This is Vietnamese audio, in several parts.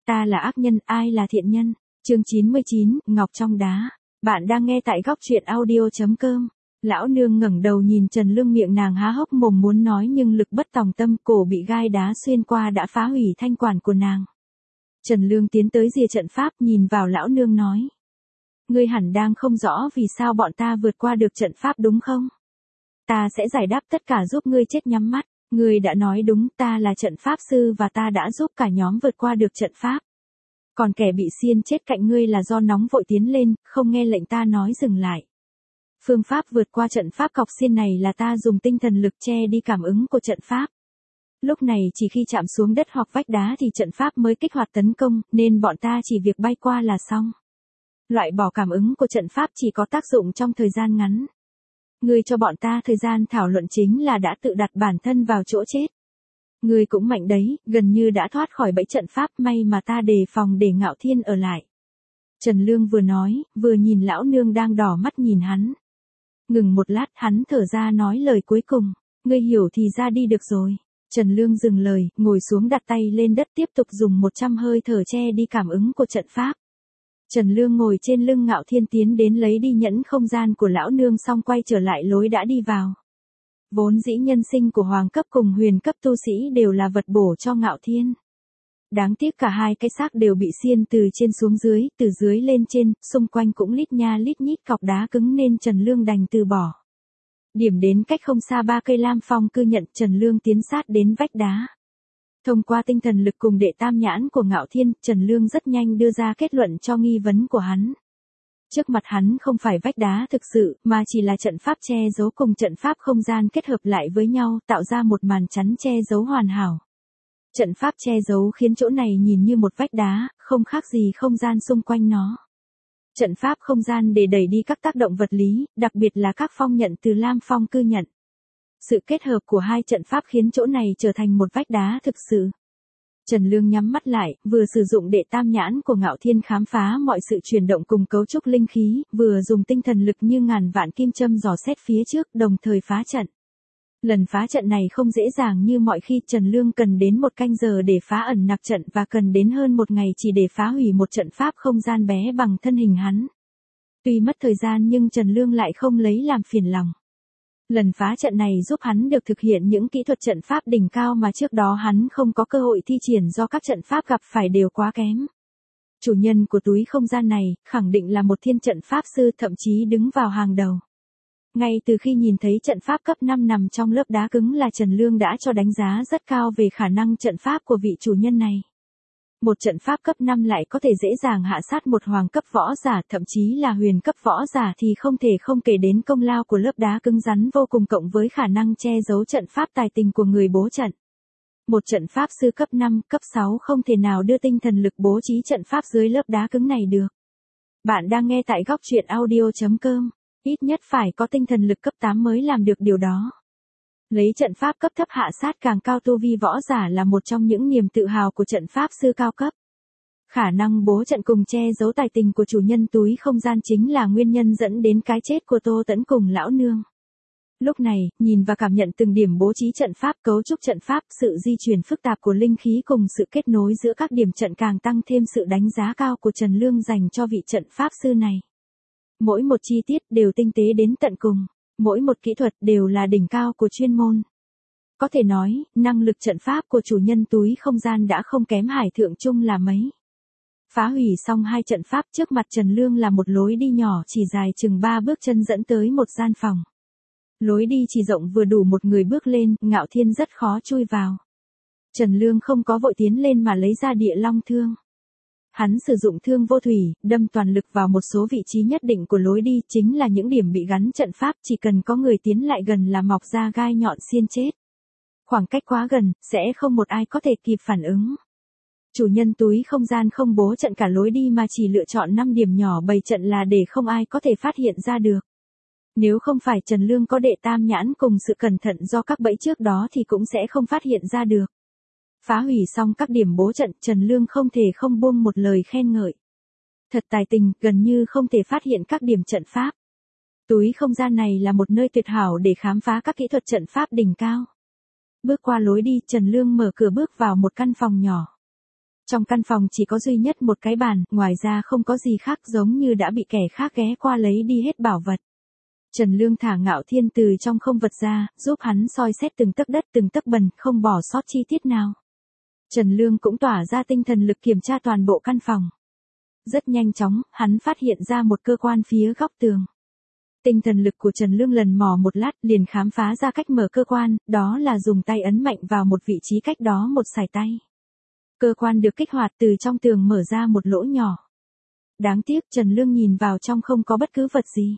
Ta là ác nhân, ai là thiện nhân? Chương 99, Ngọc trong đá. Bạn đang nghe tại góc truyện audio.com. Lão nương ngẩng đầu nhìn Trần Lương, miệng nàng há hốc mồm muốn nói nhưng lực bất tòng tâm, cổ bị gai đá xuyên qua đã phá hủy thanh quản của nàng. Trần Lương tiến tới rìa trận pháp, nhìn vào lão nương nói. Ngươi hẳn đang không rõ vì sao bọn ta vượt qua được trận pháp đúng không? Ta sẽ giải đáp tất cả giúp ngươi chết nhắm mắt. Ngươi đã nói đúng, ta là trận pháp sư và ta đã giúp cả nhóm vượt qua được trận pháp. Còn kẻ bị xiên chết cạnh ngươi là do nóng vội tiến lên, không nghe lệnh ta nói dừng lại. Phương pháp vượt qua trận pháp cọc xiên này là ta dùng tinh thần lực che đi cảm ứng của trận pháp. Lúc này chỉ khi chạm xuống đất hoặc vách đá thì trận pháp mới kích hoạt tấn công, nên bọn ta chỉ việc bay qua là xong. Loại bỏ cảm ứng của trận pháp chỉ có tác dụng trong thời gian ngắn. Ngươi cho bọn ta thời gian thảo luận chính là đã tự đặt bản thân vào chỗ chết. Ngươi cũng mạnh đấy, gần như đã thoát khỏi bẫy trận pháp, may mà ta đề phòng để Ngạo Thiên ở lại. Trần Lương vừa nói, vừa nhìn lão nương đang đỏ mắt nhìn hắn. Ngừng một lát, hắn thở ra nói lời cuối cùng, ngươi hiểu thì ra đi được rồi. Trần Lương dừng lời, ngồi xuống đặt tay lên đất tiếp tục dùng 100 hơi thở che đi cảm ứng của trận pháp. Trần Lương ngồi trên lưng Ngạo Thiên tiến đến lấy đi nhẫn không gian của lão nương xong quay trở lại lối đã đi vào. Vốn dĩ nhân sinh của hoàng cấp cùng huyền cấp tu sĩ đều là vật bổ cho Ngạo Thiên. Đáng tiếc cả hai cái xác đều bị xiên từ trên xuống dưới, từ dưới lên trên, xung quanh cũng lít nha lít nhít cọc đá cứng nên Trần Lương đành từ bỏ. Điểm đến cách không xa 3 cây lam phong cư nhận, Trần Lương tiến sát đến vách đá. Thông qua tinh thần lực cùng đệ tam nhãn của Ngạo Thiên, Trần Lương rất nhanh đưa ra kết luận cho nghi vấn của hắn. Trước mặt hắn không phải vách đá thực sự, mà chỉ là trận pháp che giấu cùng trận pháp không gian kết hợp lại với nhau, tạo ra một màn chắn che giấu hoàn hảo. Trận pháp che giấu khiến chỗ này nhìn như một vách đá, không khác gì không gian xung quanh nó. Trận pháp không gian để đẩy đi các tác động vật lý, đặc biệt là các phong nhận từ lam phong cư nhận. Sự kết hợp của hai trận pháp khiến chỗ này trở thành một vách đá thực sự. Trần Lương nhắm mắt lại, vừa sử dụng đệ tam nhãn của Ngạo Thiên khám phá mọi sự chuyển động cùng cấu trúc linh khí, vừa dùng tinh thần lực như ngàn vạn kim châm dò xét phía trước, đồng thời phá trận. Lần phá trận này không dễ dàng như mọi khi, Trần Lương cần đến 1 canh giờ để phá ẩn nặc trận và cần đến hơn 1 ngày chỉ để phá hủy một trận pháp không gian bé bằng thân hình hắn. Tuy mất thời gian nhưng Trần Lương lại không lấy làm phiền lòng. Lần phá trận này giúp hắn được thực hiện những kỹ thuật trận pháp đỉnh cao mà trước đó hắn không có cơ hội thi triển do các trận pháp gặp phải đều quá kém. Chủ nhân của túi không gian này, khẳng định là một thiên trận pháp sư, thậm chí đứng vào hàng đầu. Ngay từ khi nhìn thấy trận pháp cấp 5 nằm trong lớp đá cứng là Trần Lương đã cho đánh giá rất cao về khả năng trận pháp của vị chủ nhân này. Một trận pháp cấp 5 lại có thể dễ dàng hạ sát một hoàng cấp võ giả, thậm chí là huyền cấp võ giả thì không thể không kể đến công lao của lớp đá cứng rắn vô cùng cộng với khả năng che giấu trận pháp tài tình của người bố trận. Một trận pháp sư cấp 5, cấp 6 không thể nào đưa tinh thần lực bố trí trận pháp dưới lớp đá cứng này được. Bạn đang nghe tại góc truyện audio.com. Ít nhất phải có tinh thần lực cấp 8 mới làm được điều đó. Lấy trận pháp cấp thấp hạ sát càng cao tu vi võ giả là một trong những niềm tự hào của trận pháp sư cao cấp. Khả năng bố trận cùng che giấu tài tình của chủ nhân túi không gian chính là nguyên nhân dẫn đến cái chết của Tô Tẫn cùng lão nương. Lúc này, nhìn và cảm nhận từng điểm bố trí trận pháp, cấu trúc trận pháp, sự di chuyển phức tạp của linh khí cùng sự kết nối giữa các điểm trận càng tăng thêm sự đánh giá cao của Trần Lương dành cho vị trận pháp sư này. Mỗi một chi tiết đều tinh tế đến tận cùng, mỗi một kỹ thuật đều là đỉnh cao của chuyên môn. Có thể nói, năng lực trận pháp của chủ nhân túi không gian đã không kém Hải Thượng Trung là mấy. Phá hủy xong hai trận pháp, trước mặt Trần Lương là một lối đi nhỏ chỉ dài chừng 3 bước chân dẫn tới một gian phòng. Lối đi chỉ rộng vừa đủ một người bước lên, Ngạo Thiên rất khó chui vào. Trần Lương không có vội tiến lên mà lấy ra địa long thương. Hắn sử dụng thương vô thủy, đâm toàn lực vào một số vị trí nhất định của lối đi, chính là những điểm bị gắn trận pháp, chỉ cần có người tiến lại gần là mọc ra gai nhọn xiên chết. Khoảng cách quá gần, sẽ không một ai có thể kịp phản ứng. Chủ nhân túi không gian không bố trận cả lối đi mà chỉ lựa chọn 5 điểm nhỏ bày trận là để không ai có thể phát hiện ra được. Nếu không phải Trần Lương có đệ tam nhãn cùng sự cẩn thận do các bẫy trước đó thì cũng sẽ không phát hiện ra được. Phá hủy xong các điểm bố trận, Trần Lương không thể không buông một lời khen ngợi. Thật tài tình, gần như không thể phát hiện các điểm trận pháp. Túi không gian này là một nơi tuyệt hảo để khám phá các kỹ thuật trận pháp đỉnh cao. Bước qua lối đi, Trần Lương mở cửa bước vào một căn phòng nhỏ. Trong căn phòng chỉ có duy nhất một cái bàn, ngoài ra không có gì khác, giống như đã bị kẻ khác ghé qua lấy đi hết bảo vật. Trần Lương thả Ngạo Thiên từ trong không vật ra, giúp hắn soi xét từng tấc đất từng tấc bần, không bỏ sót chi tiết nào. Trần Lương cũng tỏa ra tinh thần lực kiểm tra toàn bộ căn phòng. Rất nhanh chóng, hắn phát hiện ra một cơ quan phía góc tường. Tinh thần lực của Trần Lương lần mò một lát liền khám phá ra cách mở cơ quan, đó là dùng tay ấn mạnh vào một vị trí cách đó một sải tay. Cơ quan được kích hoạt từ trong tường mở ra một lỗ nhỏ. Đáng tiếc Trần Lương nhìn vào trong không có bất cứ vật gì.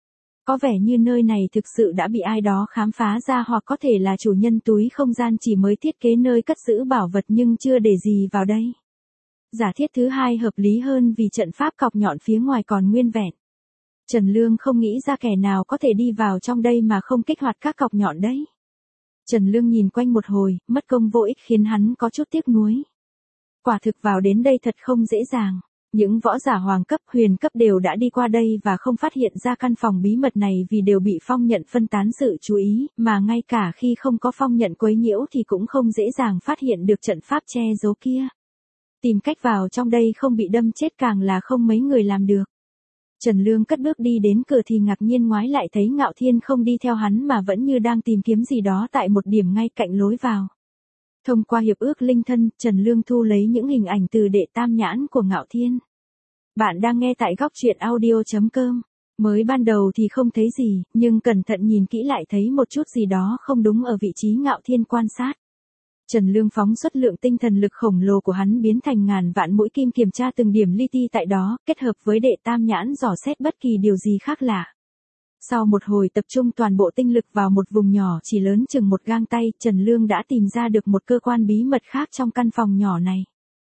Có vẻ như nơi này thực sự đã bị ai đó khám phá ra, hoặc có thể là chủ nhân túi không gian chỉ mới thiết kế nơi cất giữ bảo vật nhưng chưa để gì vào đây. Giả thiết thứ hai hợp lý hơn vì trận pháp cọc nhọn phía ngoài còn nguyên vẹn. Trần Lương không nghĩ ra kẻ nào có thể đi vào trong đây mà không kích hoạt các cọc nhọn đấy. Trần Lương nhìn quanh một hồi, mất công vô ích khiến hắn có chút tiếc nuối. Quả thực vào đến đây thật không dễ dàng. Những võ giả hoàng cấp, huyền cấp đều đã đi qua đây và không phát hiện ra căn phòng bí mật này vì đều bị phong nhận phân tán sự chú ý, mà ngay cả khi không có phong nhận quấy nhiễu thì cũng không dễ dàng phát hiện được trận pháp che giấu kia. Tìm cách vào trong đây không bị đâm chết càng là không mấy người làm được. Trần Lương cất bước đi đến cửa thì ngạc nhiên ngoái lại thấy Ngạo Thiên không đi theo hắn mà vẫn như đang tìm kiếm gì đó tại một điểm ngay cạnh lối vào. Thông qua hiệp ước linh thân, Trần Lương thu lấy những hình ảnh từ đệ tam nhãn của Ngạo Thiên. Bạn đang nghe tại góc truyện audio.com. Mới ban đầu thì không thấy gì, nhưng cẩn thận nhìn kỹ lại thấy một chút gì đó không đúng ở vị trí Ngạo Thiên quan sát. Trần Lương phóng xuất lượng tinh thần lực khổng lồ của hắn biến thành ngàn vạn mũi kim kiểm tra từng điểm li ti tại đó, kết hợp với đệ tam nhãn dò xét bất kỳ điều gì khác lạ. Sau một hồi tập trung toàn bộ tinh lực vào một vùng nhỏ chỉ lớn chừng một gang tay, Trần Lương đã tìm ra được một cơ quan bí mật khác trong căn phòng nhỏ này.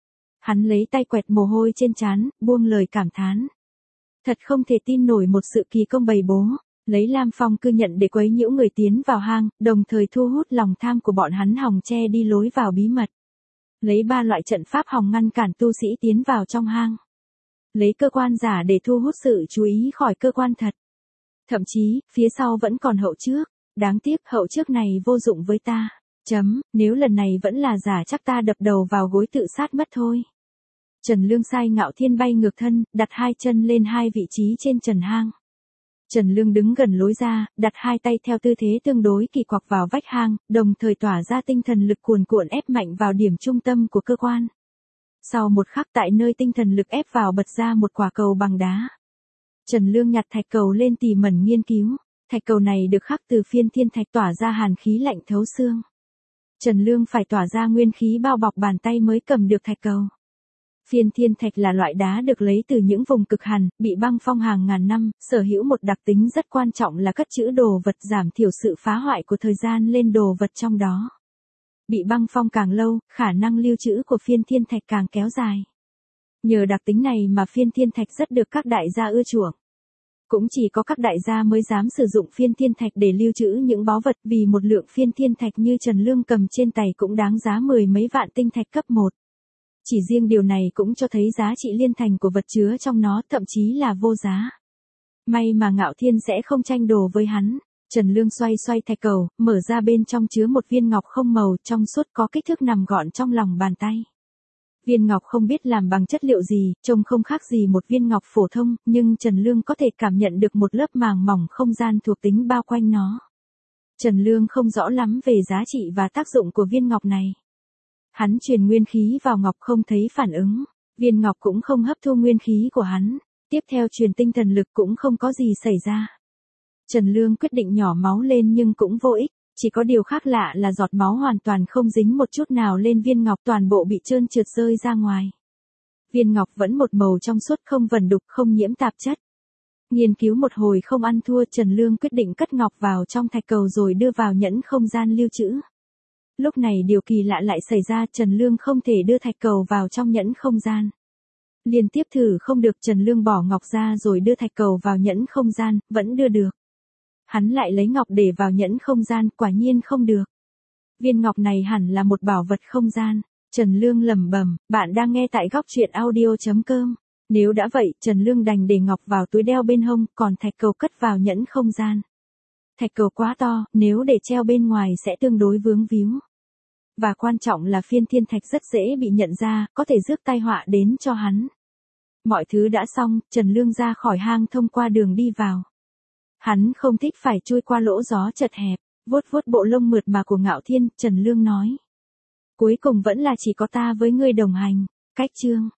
Hắn lấy tay quẹt mồ hôi trên trán, buông lời cảm thán. Thật không thể tin nổi một sự kỳ công bày bố, lấy Lam Phong cư nhận để quấy nhiễu người tiến vào hang, đồng thời thu hút lòng tham của bọn hắn hòng che đi lối vào bí mật. Lấy 3 loại trận pháp hòng ngăn cản tu sĩ tiến vào trong hang. Lấy cơ quan giả để thu hút sự chú ý khỏi cơ quan thật. Thậm chí, phía sau vẫn còn hậu trước, đáng tiếc hậu trước này vô dụng với ta. Nếu lần này vẫn là giả chắc ta đập đầu vào gối tự sát mất thôi. Trần Lương sai Ngạo Thiên bay ngược thân, đặt 2 chân lên 2 vị trí trên trần hang. Trần Lương đứng gần lối ra, đặt 2 tay theo tư thế tương đối kỳ quặc vào vách hang, đồng thời tỏa ra tinh thần lực cuồn cuộn ép mạnh vào điểm trung tâm của cơ quan. Sau một khắc tại nơi tinh thần lực ép vào bật ra một quả cầu bằng đá. Trần Lương nhặt thạch cầu lên tỉ mẩn nghiên cứu, thạch cầu này được khắc từ phiên thiên thạch tỏa ra hàn khí lạnh thấu xương. Trần Lương phải tỏa ra nguyên khí bao bọc bàn tay mới cầm được thạch cầu. Phiên thiên thạch là loại đá được lấy từ những vùng cực hàn, bị băng phong hàng ngàn năm, sở hữu một đặc tính rất quan trọng là cất trữ đồ vật giảm thiểu sự phá hoại của thời gian lên đồ vật trong đó. Bị băng phong càng lâu, khả năng lưu trữ của phiên thiên thạch càng kéo dài. Nhờ đặc tính này mà phiên thiên thạch rất được các đại gia ưa chuộng. Cũng chỉ có các đại gia mới dám sử dụng phiên thiên thạch để lưu trữ những báu vật, vì một lượng phiên thiên thạch như Trần Lương cầm trên tay cũng đáng giá 10 mấy vạn tinh thạch cấp 1. Chỉ riêng điều này cũng cho thấy giá trị liên thành của vật chứa trong nó, thậm chí là vô giá. May mà Ngạo Thiên sẽ không tranh đồ với hắn. Trần Lương xoay xoay thạch cầu, mở ra bên trong chứa một viên ngọc không màu trong suốt có kích thước nằm gọn trong lòng bàn tay. Viên ngọc không biết làm bằng chất liệu gì, trông không khác gì một viên ngọc phổ thông, nhưng Trần Lương có thể cảm nhận được một lớp màng mỏng không gian thuộc tính bao quanh nó. Trần Lương không rõ lắm về giá trị và tác dụng của viên ngọc này. Hắn truyền nguyên khí vào ngọc không thấy phản ứng, viên ngọc cũng không hấp thu nguyên khí của hắn, tiếp theo truyền tinh thần lực cũng không có gì xảy ra. Trần Lương quyết định nhỏ máu lên nhưng cũng vô ích, chỉ có điều khác lạ là giọt máu hoàn toàn không dính một chút nào lên viên ngọc, toàn bộ bị trơn trượt rơi ra ngoài. Viên ngọc vẫn một màu trong suốt không vần đục không nhiễm tạp chất. Nghiên cứu một hồi không ăn thua, Trần Lương quyết định cất ngọc vào trong thạch cầu rồi đưa vào nhẫn không gian lưu trữ. Lúc này điều kỳ lạ lại xảy ra, Trần Lương không thể đưa thạch cầu vào trong nhẫn không gian. Liên tiếp thử không được, Trần Lương bỏ ngọc ra rồi đưa thạch cầu vào nhẫn không gian, vẫn đưa được. Hắn lại lấy ngọc để vào nhẫn không gian, quả nhiên không được. Viên ngọc này hẳn là một bảo vật không gian. Trần Lương lẩm bẩm, bạn đang nghe tại góc truyện audio.com. Nếu đã vậy, Trần Lương đành để ngọc vào túi đeo bên hông, còn thạch cầu cất vào nhẫn không gian. Thạch cầu quá to, nếu để treo bên ngoài sẽ tương đối vướng víu. Và quan trọng là phiên thiên thạch rất dễ bị nhận ra, có thể rước tai họa đến cho hắn. Mọi thứ đã xong, Trần Lương ra khỏi hang thông qua đường đi vào. Hắn không thích phải chui qua lỗ gió chật hẹp, vuốt vuốt bộ lông mượt mà của Ngạo Thiên, Trần Lương nói. Cuối cùng vẫn là chỉ có ta với ngươi đồng hành, cách chương.